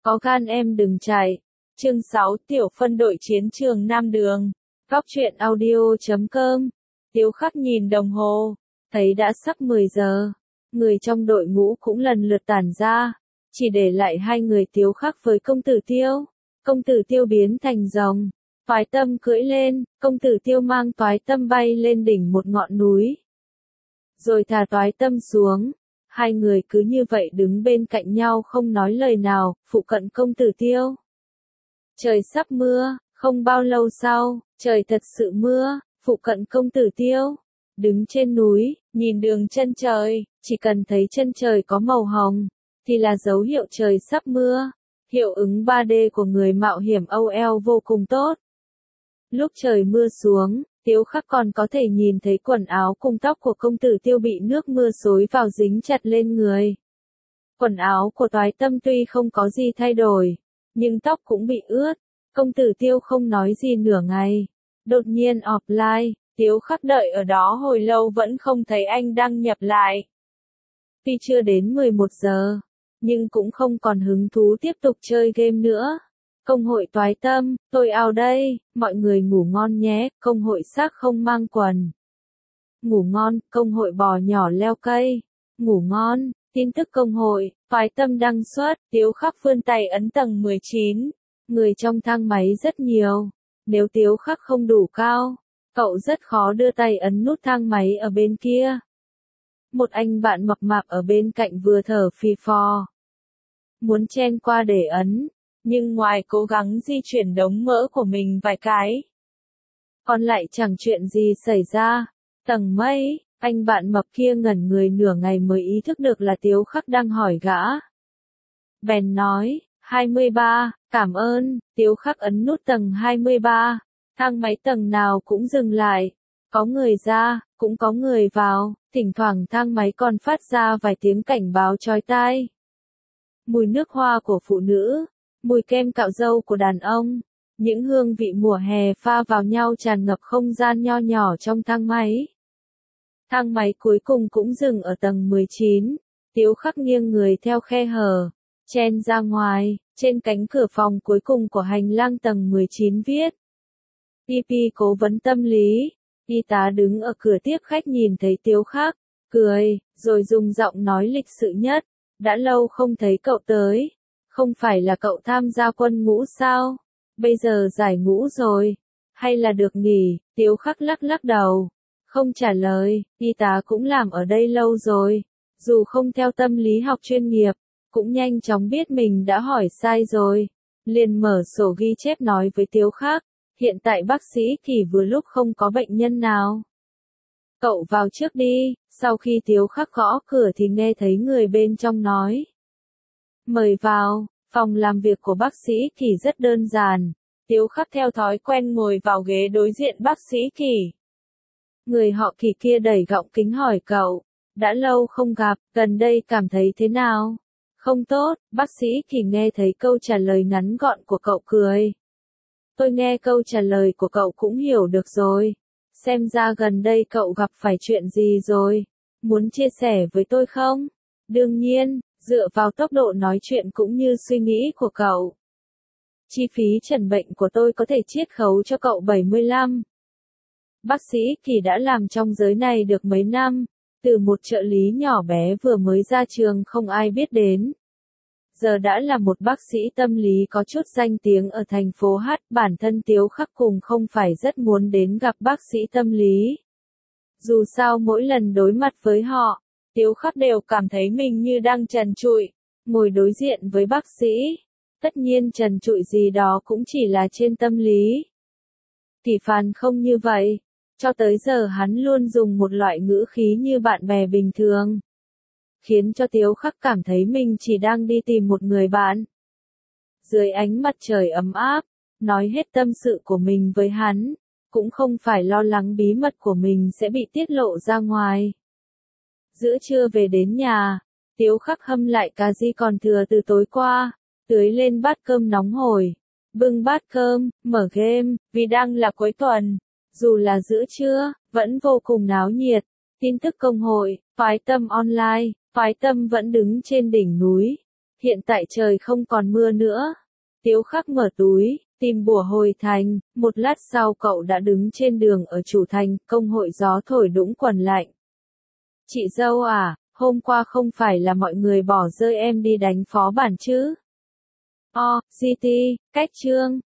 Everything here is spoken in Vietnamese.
Có gan em đừng chạy. Chương 6 Tiểu phân đội chiến trường Nam Đường. Góc truyện audio.com. Tiếu Khắc nhìn đồng hồ, thấy đã sắp 10 giờ. Người trong đội ngũ cũng lần lượt tản ra, chỉ để lại hai người Tiếu Khắc với công tử Tiêu. Công tử Tiêu biến thành rồng, Toái Tâm cưỡi lên, công tử Tiêu mang Toái Tâm bay lên đỉnh một ngọn núi. Rồi thả Toái Tâm xuống. Hai người cứ như vậy đứng bên cạnh nhau không nói lời nào, phụ cận công tử Tiêu. Trời sắp mưa, không bao lâu sau, trời thật sự mưa, phụ cận công tử Tiêu. Đứng trên núi, nhìn đường chân trời, chỉ cần thấy chân trời có màu hồng, thì là dấu hiệu trời sắp mưa. Hiệu ứng 3D của người mạo hiểm OL vô cùng tốt. Lúc trời mưa xuống, Tiếu Khắc còn có thể nhìn thấy quần áo cùng tóc của công tử Tiêu bị nước mưa xối vào dính chặt lên người. Quần áo của Toái Tâm tuy không có gì thay đổi, nhưng tóc cũng bị ướt. Công tử Tiêu không nói gì nửa ngày. Đột nhiên offline, Tiếu Khắc đợi ở đó hồi lâu vẫn không thấy anh đăng nhập lại. Tuy chưa đến 11 giờ, nhưng cũng không còn hứng thú tiếp tục chơi game nữa. Công hội Toái Tâm, tôi out đây, mọi người ngủ ngon nhé, công hội xác không mang quần. Ngủ ngon, công hội bò nhỏ leo cây. Ngủ ngon, tin tức công hội, Toái Tâm đăng xuất, Tiếu Khắc vươn tay ấn tầng 19. Người trong thang máy rất nhiều. Nếu Tiếu Khắc không đủ cao, cậu rất khó đưa tay ấn nút thang máy ở bên kia. Một anh bạn mập mạp ở bên cạnh vừa thở phì phò. Muốn chen qua để ấn, nhưng ngoài cố gắng di chuyển đống mỡ của mình vài cái, còn lại chẳng chuyện gì xảy ra. Tầng mây, anh bạn mập kia ngẩn người nửa ngày mới ý thức được là Tiếu Khắc đang hỏi gã. Bèn nói, 23, cảm ơn. Tiếu Khắc ấn nút tầng 23, thang máy tầng nào cũng dừng lại. Có người ra, cũng có người vào, thỉnh thoảng thang máy còn phát ra vài tiếng cảnh báo chói tai. Mùi nước hoa của phụ nữ, mùi kem cạo râu của đàn ông, những hương vị mùa hè pha vào nhau tràn ngập không gian nho nhỏ trong thang máy. Thang máy cuối cùng cũng dừng ở tầng 19, Tiếu Khắc nghiêng người theo khe hở, chen ra ngoài, trên cánh cửa phòng cuối cùng của hành lang tầng 19 viết. PP cố vấn tâm lý, y tá đứng ở cửa tiếp khách nhìn thấy Tiếu Khắc, cười, rồi dùng giọng nói lịch sự nhất, đã lâu không thấy cậu tới, không phải là cậu tham gia quân ngũ sao, bây giờ giải ngũ rồi, hay là được nghỉ. Tiếu Khắc lắc lắc đầu, không trả lời, y tá cũng làm ở đây lâu rồi, dù không theo tâm lý học chuyên nghiệp, cũng nhanh chóng biết mình đã hỏi sai rồi, liền mở sổ ghi chép nói với Tiếu Khắc, hiện tại bác sĩ Kỳ vừa lúc không có bệnh nhân nào. Cậu vào trước đi. Sau khi Tiếu Khắc gõ cửa thì nghe thấy người bên trong nói. Mời vào. Phòng làm việc của bác sĩ Kỳ rất đơn giản. Tiếu Khắc theo thói quen ngồi vào ghế đối diện bác sĩ Kỳ. Người họ Kỳ kia đẩy gọng kính hỏi cậu, đã lâu không gặp, gần đây cảm thấy thế nào? Không tốt. Bác sĩ Kỳ nghe thấy câu trả lời ngắn gọn của cậu cười. Tôi nghe câu trả lời của cậu cũng hiểu được rồi. Xem ra gần đây cậu gặp phải chuyện gì rồi? Muốn chia sẻ với tôi không? Đương nhiên, dựa vào tốc độ nói chuyện cũng như suy nghĩ của cậu. Chi phí chẩn bệnh của tôi có thể chiết khấu cho cậu 75. Bác sĩ Kỳ đã làm trong giới này được mấy năm, từ một trợ lý nhỏ bé vừa mới ra trường không ai biết đến. Giờ đã là một bác sĩ tâm lý có chút danh tiếng ở thành phố H. Bản thân Tiếu Khắc cùng không phải rất muốn đến gặp bác sĩ tâm lý. Dù sao mỗi lần đối mặt với họ, Tiếu Khắc đều cảm thấy mình như đang trần trụi, ngồi đối diện với bác sĩ. Tất nhiên trần trụi gì đó cũng chỉ là trên tâm lý. Kỳ Phàn không như vậy. Cho tới giờ hắn luôn dùng một loại ngữ khí như bạn bè bình thường, khiến cho Tiếu Khắc cảm thấy mình chỉ đang đi tìm một người bạn. Dưới ánh mặt trời ấm áp, nói hết tâm sự của mình với hắn, cũng không phải lo lắng bí mật của mình sẽ bị tiết lộ ra ngoài. Giữa trưa về đến nhà, Tiếu Khắc hâm lại cà ri còn thừa từ tối qua, tưới lên bát cơm nóng hổi, bưng bát cơm, mở game, vì đang là cuối tuần, dù là giữa trưa, vẫn vô cùng náo nhiệt. Tin tức công hội, Toái Tâm online. Toái Tâm vẫn đứng trên đỉnh núi, Hiện tại trời không còn mưa nữa. Tiếu Khắc mở túi, tìm bùa hồi thành, một lát sau cậu đã đứng trên đường ở chủ thành, công hội gió thổi đũng quần lạnh. Chị dâu à, hôm qua không phải là mọi người bỏ rơi em đi đánh phó bản chứ? GT, cách chương.